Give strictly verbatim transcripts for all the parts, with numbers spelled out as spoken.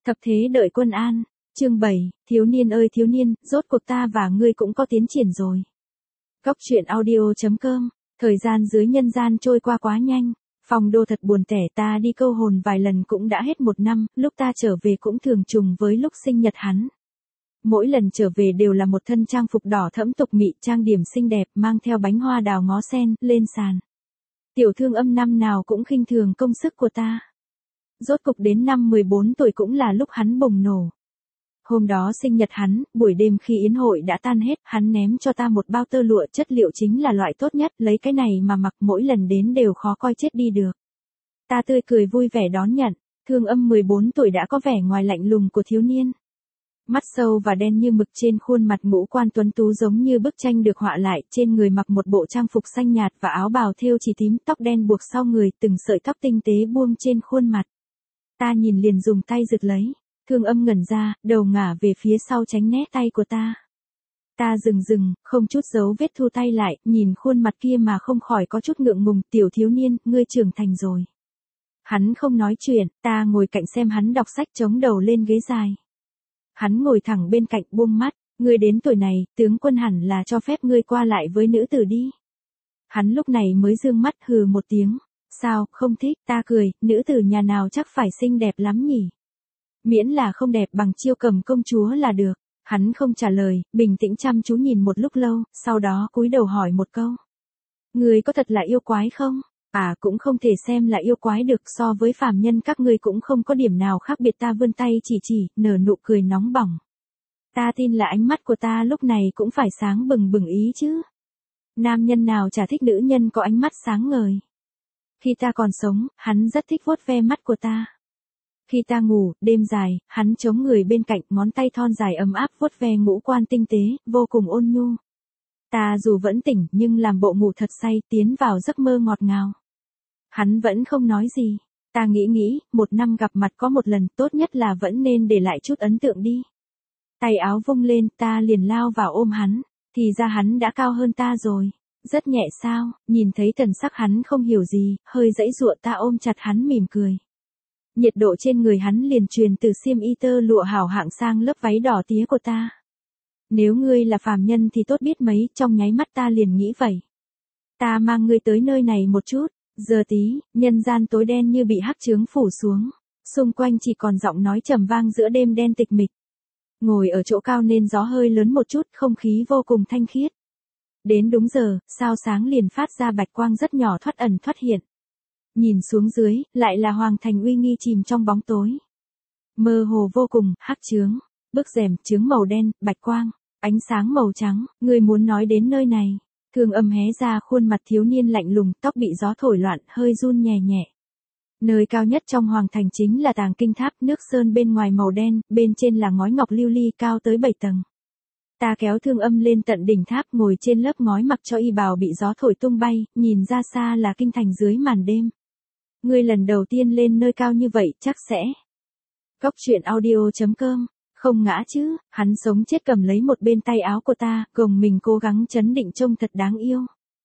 Thập thế đợi quân an, chương bảy, thiếu niên ơi thiếu niên, rốt cuộc ta và ngươi cũng có tiến triển rồi. Góc truyện audio chấm com, thời gian dưới nhân gian trôi qua quá nhanh, Phong Đô thật buồn tẻ, ta đi câu hồn vài lần cũng đã hết một năm, lúc ta trở về cũng thường trùng với lúc sinh nhật hắn. Mỗi lần trở về đều là một thân trang phục đỏ thẫm tục mị, trang điểm xinh đẹp, mang theo bánh hoa đào ngó sen, lên sàn. Tiểu Thương Âm năm nào cũng khinh thường công sức của ta. Rốt cục đến năm mười bốn tuổi cũng là lúc hắn bùng nổ. Hôm đó sinh nhật hắn, buổi đêm khi yến hội đã tan hết, hắn ném cho ta một bao tơ lụa, chất liệu chính là loại tốt nhất, lấy cái này mà mặc mỗi lần đến đều khó coi chết đi được. Ta tươi cười vui vẻ đón nhận, Thương Âm mười bốn tuổi đã có vẻ ngoài lạnh lùng của thiếu niên. Mắt sâu và đen như mực, trên khuôn mặt ngũ quan tuấn tú giống như bức tranh được họa lại, trên người mặc một bộ trang phục xanh nhạt và áo bào thêu chỉ tím, tóc đen buộc sau người, từng sợi tóc tinh tế buông trên khuôn mặt. Ta nhìn liền dùng tay giật lấy, Thương Âm ngẩn ra, đầu ngả về phía sau tránh né tay của ta. Ta dừng dừng, không chút dấu vết thu tay lại, nhìn khuôn mặt kia mà không khỏi có chút ngượng ngùng, tiểu thiếu niên, ngươi trưởng thành rồi. Hắn không nói chuyện, ta ngồi cạnh xem hắn đọc sách chống đầu lên ghế dài. Hắn ngồi thẳng bên cạnh buông mắt, ngươi đến tuổi này, tướng quân hẳn là cho phép ngươi qua lại với nữ tử đi. Hắn lúc này mới dương mắt hừ một tiếng. Sao, không thích, ta cười, nữ tử nhà nào chắc phải xinh đẹp lắm nhỉ. Miễn là không đẹp bằng Chiêu Cầm công chúa là được. Hắn không trả lời, bình tĩnh chăm chú nhìn một lúc lâu, sau đó cúi đầu hỏi một câu. Ngươi có thật là yêu quái không? À, cũng không thể xem là yêu quái được, so với phàm nhân các ngươi cũng không có điểm nào khác biệt. Ta vươn tay chỉ chỉ, nở nụ cười nóng bỏng. Ta tin là ánh mắt của ta lúc này cũng phải sáng bừng bừng ý chứ. Nam nhân nào chả thích nữ nhân có ánh mắt sáng ngời. Khi ta còn sống, hắn rất thích vuốt ve mắt của ta. Khi ta ngủ, đêm dài, hắn chống người bên cạnh, ngón tay thon dài ấm áp vuốt ve ngũ quan tinh tế, vô cùng ôn nhu. Ta dù vẫn tỉnh, nhưng làm bộ ngủ thật say, tiến vào giấc mơ ngọt ngào. Hắn vẫn không nói gì. Ta nghĩ nghĩ, một năm gặp mặt có một lần, tốt nhất là vẫn nên để lại chút ấn tượng đi. Tay áo vung lên, ta liền lao vào ôm hắn. Thì ra hắn đã cao hơn ta rồi. Rất nhẹ sao, nhìn thấy thần sắc hắn không hiểu gì, hơi dãy dụa, ta ôm chặt hắn mỉm cười. Nhiệt độ trên người hắn liền truyền từ xiêm y tơ lụa hảo hạng sang lớp váy đỏ tía của ta. Nếu ngươi là phàm nhân thì tốt biết mấy, trong nháy mắt ta liền nghĩ vậy. Ta mang ngươi tới nơi này một chút, giờ tí, nhân gian tối đen như bị hắc chướng phủ xuống, xung quanh chỉ còn giọng nói trầm vang giữa đêm đen tịch mịch. Ngồi ở chỗ cao nên gió hơi lớn một chút, không khí vô cùng thanh khiết. Đến đúng giờ, sao sáng liền phát ra bạch quang rất nhỏ thoát ẩn thoát hiện. Nhìn xuống dưới, lại là hoàng thành uy nghi chìm trong bóng tối. Mơ hồ vô cùng, hắc chướng, bức rèm, chướng màu đen, bạch quang, ánh sáng màu trắng, ngươi muốn nói đến nơi này. Thương Âm hé ra khuôn mặt thiếu niên lạnh lùng, tóc bị gió thổi loạn, hơi run nhẹ nhẹ. Nơi cao nhất trong hoàng thành chính là Tàng Kinh Tháp, nước sơn bên ngoài màu đen, bên trên là ngói ngọc lưu ly cao tới bảy tầng. Ta kéo Thương Âm lên tận đỉnh tháp, ngồi trên lớp ngói mặc cho y bào bị gió thổi tung bay, nhìn ra xa là kinh thành dưới màn đêm. Ngươi lần đầu tiên lên nơi cao như vậy, chắc sẽ. Góc truyện audio chấm com, không ngã chứ, hắn sống chết cầm lấy một bên tay áo của ta, gồng mình cố gắng chấn định trông thật đáng yêu.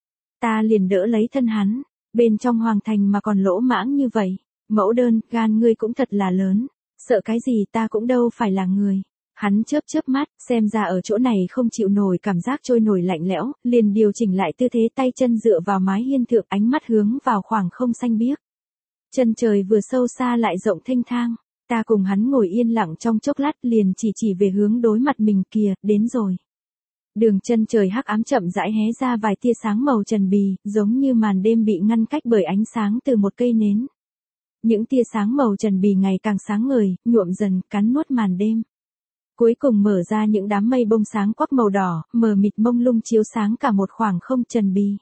Ta liền đỡ lấy thân hắn, bên trong hoàng thành mà còn lỗ mãng như vậy, mẫu đơn, gan ngươi cũng thật là lớn, sợ cái gì, ta cũng đâu phải là người. Hắn chớp chớp mắt, xem ra ở chỗ này không chịu nổi cảm giác trôi nổi lạnh lẽo, liền điều chỉnh lại tư thế, tay chân dựa vào mái hiên thượng, ánh mắt hướng vào khoảng không xanh biếc. Chân trời vừa sâu xa lại rộng thênh thang, ta cùng hắn ngồi yên lặng trong chốc lát, liền chỉ chỉ về hướng đối mặt mình, kìa, đến rồi. Đường chân trời hắc ám chậm rãi hé ra vài tia sáng màu trần bì, giống như màn đêm bị ngăn cách bởi ánh sáng từ một cây nến. Những tia sáng màu trần bì ngày càng sáng ngời, nhuộm dần, cắn nuốt màn đêm. Cuối cùng mở ra những đám mây bông sáng quắc màu đỏ, mờ mịt mông lung chiếu sáng cả một khoảng không trần bì.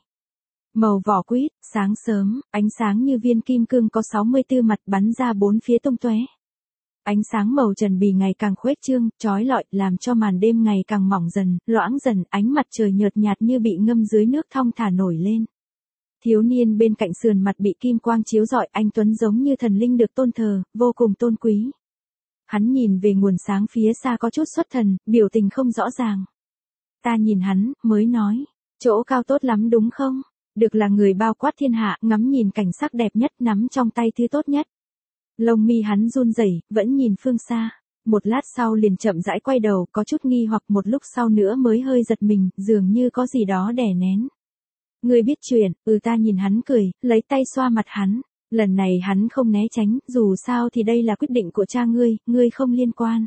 Màu vỏ quýt, sáng sớm, ánh sáng như viên kim cương có sáu mươi tư mặt bắn ra bốn phía tung tóe. Ánh sáng màu trần bì ngày càng khuếch trương, chói lọi, làm cho màn đêm ngày càng mỏng dần, loãng dần, ánh mặt trời nhợt nhạt như bị ngâm dưới nước thong thả nổi lên. Thiếu niên bên cạnh sườn mặt bị kim quang chiếu rọi, anh tuấn giống như thần linh được tôn thờ, vô cùng tôn quý. Hắn nhìn về nguồn sáng phía xa có chút xuất thần, biểu tình không rõ ràng. Ta nhìn hắn, mới nói, chỗ cao tốt lắm đúng không? Được là người bao quát thiên hạ, ngắm nhìn cảnh sắc đẹp nhất, nắm trong tay thứ tốt nhất. Lông mi hắn run rẩy, vẫn nhìn phương xa. Một lát sau liền chậm rãi quay đầu, có chút nghi hoặc một lúc sau nữa mới hơi giật mình, dường như có gì đó đè nén. Ngươi biết chuyện, ừ ta nhìn hắn cười, lấy tay xoa mặt hắn. Lần này hắn không né tránh, dù sao thì đây là quyết định của cha ngươi, ngươi không liên quan.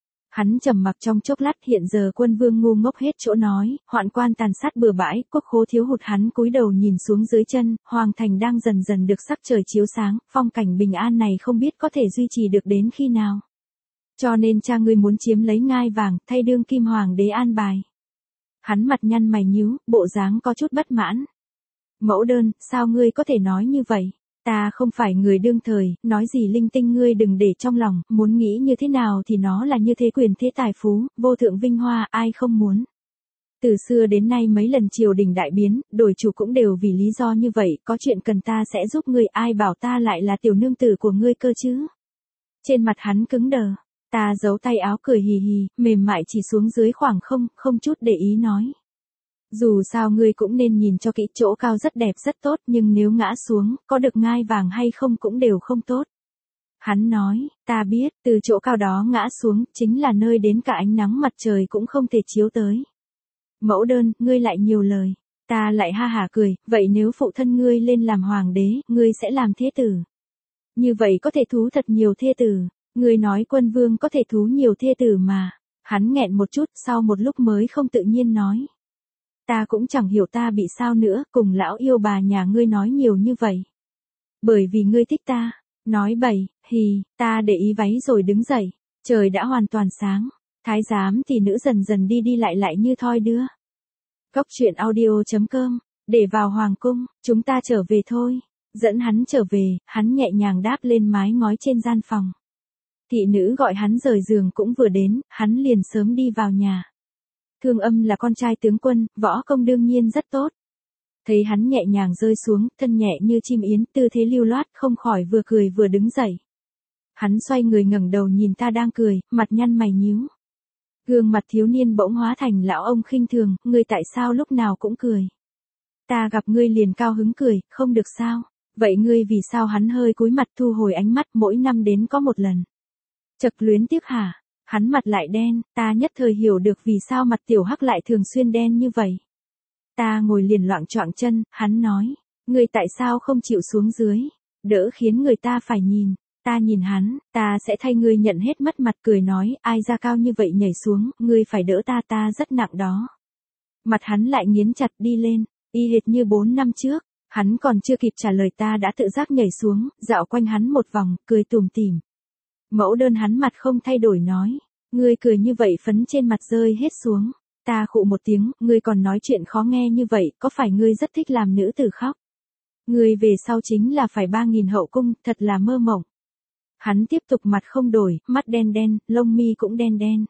Hắn trầm mặc trong chốc lát, hiện giờ quân vương ngu ngốc hết chỗ nói, hoạn quan tàn sát bừa bãi, quốc khố thiếu hụt, hắn cúi đầu nhìn xuống dưới chân, hoàng thành đang dần dần được sắc trời chiếu sáng, phong cảnh bình an này không biết có thể duy trì được đến khi nào. Cho nên cha ngươi muốn chiếm lấy ngai vàng, thay đương kim hoàng đế an bài. Hắn mặt nhăn mày nhíu, bộ dáng có chút bất mãn. Mẫu đơn, sao ngươi có thể nói như vậy? Ta không phải người đương thời, nói gì linh tinh ngươi đừng để trong lòng, muốn nghĩ như thế nào thì nó là như thế, quyền thế tài phú, vô thượng vinh hoa, ai không muốn. Từ xưa đến nay mấy lần triều đình đại biến, đổi chủ cũng đều vì lý do như vậy, có chuyện cần ta sẽ giúp ngươi, ai bảo ta lại là tiểu nương tử của ngươi cơ chứ. Trên mặt hắn cứng đờ, ta giấu tay áo cười hì hì, mềm mại chỉ xuống dưới khoảng không, không chút để ý nói. Dù sao ngươi cũng nên nhìn cho kỹ, chỗ cao rất đẹp rất tốt, nhưng nếu ngã xuống, có được ngai vàng hay không cũng đều không tốt. Hắn nói, ta biết, từ chỗ cao đó ngã xuống, chính là nơi đến cả ánh nắng mặt trời cũng không thể chiếu tới. Mẫu đơn, ngươi lại nhiều lời. Ta lại ha hả cười, vậy nếu phụ thân ngươi lên làm hoàng đế, ngươi sẽ làm thế tử. Như vậy có thể thú thật nhiều thê tử. Ngươi nói quân vương có thể thú nhiều thê tử mà. Hắn nghẹn một chút, sau một lúc mới không tự nhiên nói. Ta cũng chẳng hiểu ta bị sao nữa, cùng lão yêu bà nhà ngươi nói nhiều như vậy. Bởi vì ngươi thích ta. Nói bậy, hì, ta để ý váy rồi đứng dậy. Trời đã hoàn toàn sáng. Thái giám thì nữ dần dần đi đi lại lại như thoi đưa. Cốc truyện audio chấm com, để vào hoàng cung, chúng ta trở về thôi. Dẫn hắn trở về, hắn nhẹ nhàng đáp lên mái ngói trên gian phòng. Thị nữ gọi hắn rời giường cũng vừa đến, hắn liền sớm đi vào nhà. Thương Âm là con trai tướng quân, võ công đương nhiên rất tốt. Thấy hắn nhẹ nhàng rơi xuống, thân nhẹ như chim yến, tư thế lưu loát, không khỏi vừa cười vừa đứng dậy. Hắn xoay người ngẩng đầu nhìn ta đang cười, mặt nhăn mày nhíu. Gương mặt thiếu niên bỗng hóa thành lão ông khinh thường, ngươi tại sao lúc nào cũng cười? Ta gặp ngươi liền cao hứng cười, không được sao? Vậy ngươi vì sao? Hắn hơi cúi mặt thu hồi ánh mắt, mỗi năm đến có một lần. Chật luyến tiếc hả? Hắn mặt lại đen, ta nhất thời hiểu được vì sao mặt tiểu hắc lại thường xuyên đen như vậy. Ta ngồi liền loạng choạng chân, hắn nói, ngươi tại sao không chịu xuống dưới? Đỡ khiến người ta phải nhìn. Ta nhìn hắn, ta sẽ thay ngươi nhận hết mất mặt, cười nói, ai ra cao như vậy nhảy xuống, ngươi phải đỡ ta, ta rất nặng đó. Mặt hắn lại nghiến chặt, đi lên, y hệt như bốn năm trước, hắn còn chưa kịp trả lời ta đã tự giác nhảy xuống, dạo quanh hắn một vòng, cười tủm tỉm. Mẫu đơn hắn mặt không thay đổi nói, ngươi cười như vậy phấn trên mặt rơi hết xuống. Ta khụ một tiếng, ngươi còn nói chuyện khó nghe như vậy, có phải ngươi rất thích làm nữ tử khóc? Ngươi về sau chính là phải ba nghìn hậu cung, thật là mơ mộng. Hắn tiếp tục mặt không đổi, mắt đen đen, lông mi cũng đen đen.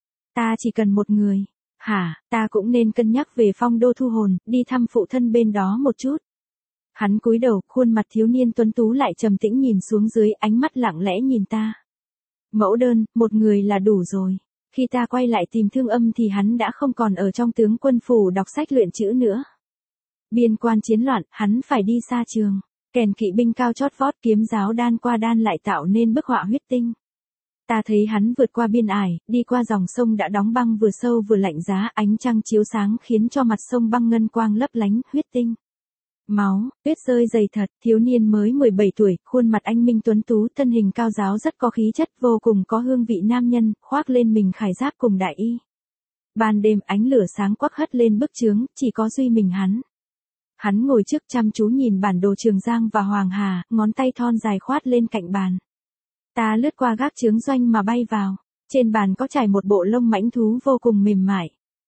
Ta chỉ cần một người. Hả, ta cũng nên cân nhắc về phong đô thu hồn, đi thăm phụ thân bên đó một chút. Hắn cúi đầu, khuôn mặt thiếu niên tuấn tú lại trầm tĩnh nhìn xuống dưới, ánh mắt lặng lẽ nhìn ta. Mẫu đơn, một người là đủ rồi. Khi ta quay lại tìm Thương Âm thì hắn đã không còn ở trong tướng quân phủ đọc sách luyện chữ nữa. Biên quan chiến loạn, hắn phải đi xa trường. Kèn kỵ binh cao chót vót, kiếm giáo đan qua đan lại tạo nên bức họa huyết tinh. Ta thấy hắn vượt qua biên ải, đi qua dòng sông đã đóng băng vừa sâu vừa lạnh giá, ánh trăng chiếu sáng khiến cho mặt sông băng ngân quang lấp lánh, huyết tinh. Máu, tuyết rơi dày thật, thiếu niên mới mười bảy tuổi, khuôn mặt anh minh tuấn tú, thân hình cao ráo rất có khí chất, vô cùng có hương vị nam nhân, khoác lên mình khải giáp cùng đại y. Ban đêm ánh lửa sáng quắc hất lên bức chướng, chỉ có duy mình hắn. Hắn ngồi trước chăm chú nhìn bản đồ Trường Giang và Hoàng Hà, ngón tay thon dài khoát lên cạnh bàn. Ta lướt qua gác chướng doanh mà bay vào. Trên bàn có trải một bộ lông mãnh thú vô cùng mềm mại.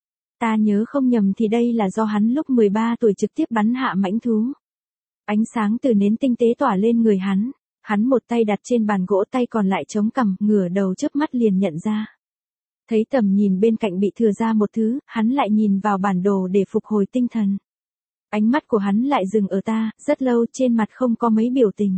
Ta nhớ không nhầm thì đây là do hắn lúc mười ba tuổi trực tiếp bắn hạ mãnh thú. Ánh sáng từ nến tinh tế tỏa lên người hắn. Hắn một tay đặt trên bàn gỗ, tay còn lại chống cằm, ngửa đầu chớp mắt liền nhận ra. Thấy tầm nhìn bên cạnh bị thừa ra một thứ, hắn lại nhìn vào bản đồ để phục hồi tinh thần. Ánh mắt của hắn lại dừng ở ta, rất lâu, trên mặt không có mấy biểu tình.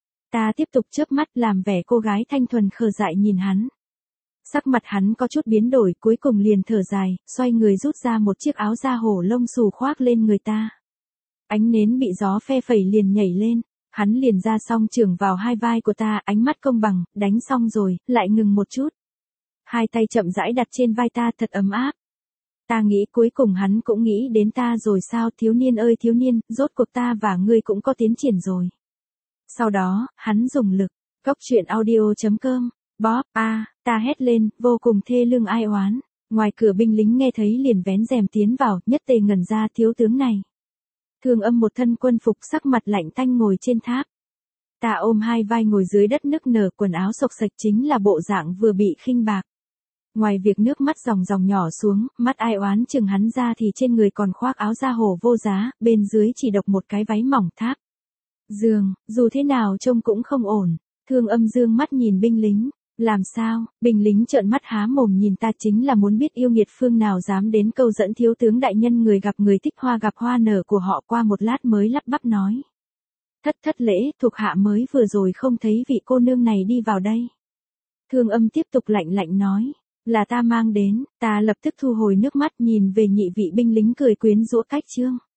Ta tiếp tục chớp mắt làm vẻ cô gái thanh thuần khờ dại nhìn hắn. Sắc mặt hắn có chút biến đổi, cuối cùng liền thở dài, xoay người rút ra một chiếc áo da hổ lông xù khoác lên người ta. Ánh nến bị gió phe phẩy liền nhảy lên. Hắn liền ra song trường vào hai vai của ta, ánh mắt công bằng, đánh xong rồi, lại ngừng một chút. Hai tay chậm rãi đặt trên vai ta thật ấm áp. Ta nghĩ cuối cùng hắn cũng nghĩ đến ta rồi sao, thiếu niên ơi thiếu niên, rốt cuộc ta và ngươi cũng có tiến triển rồi. Sau đó, hắn dùng lực, Cốc truyện audio chấm com, bóp, a, à, ta hét lên, vô cùng thê lương ai oán. Ngoài cửa binh lính nghe thấy liền vén rèm tiến vào, nhất tề ngẩn ra thiếu tướng này. Thương Âm một thân quân phục sắc mặt lạnh tanh ngồi trên tháp. Ta ôm hai vai ngồi dưới đất nức nở, quần áo xộc xệch chính là bộ dạng vừa bị khinh bạc. Ngoài việc nước mắt dòng dòng nhỏ xuống, mắt ai oán chừng hắn ra thì trên người còn khoác áo da hổ vô giá, bên dưới chỉ độc một cái váy mỏng tháp. Giường, dù thế nào trông cũng không ổn. Thương Âm dương mắt nhìn binh lính. Làm sao? Binh lính trợn mắt há mồm nhìn ta, chính là muốn biết yêu nghiệt phương nào dám đến câu dẫn thiếu tướng đại nhân, người gặp người thích hoa gặp hoa nở của họ. Qua một lát mới lắp bắp nói. Thất thất lễ, thuộc hạ mới vừa rồi không thấy vị cô nương này đi vào đây. Thương Âm tiếp tục lạnh lạnh nói. Là ta mang đến. Ta lập tức thu hồi nước mắt nhìn về nhị vị binh lính cười quyến rũ cách trương.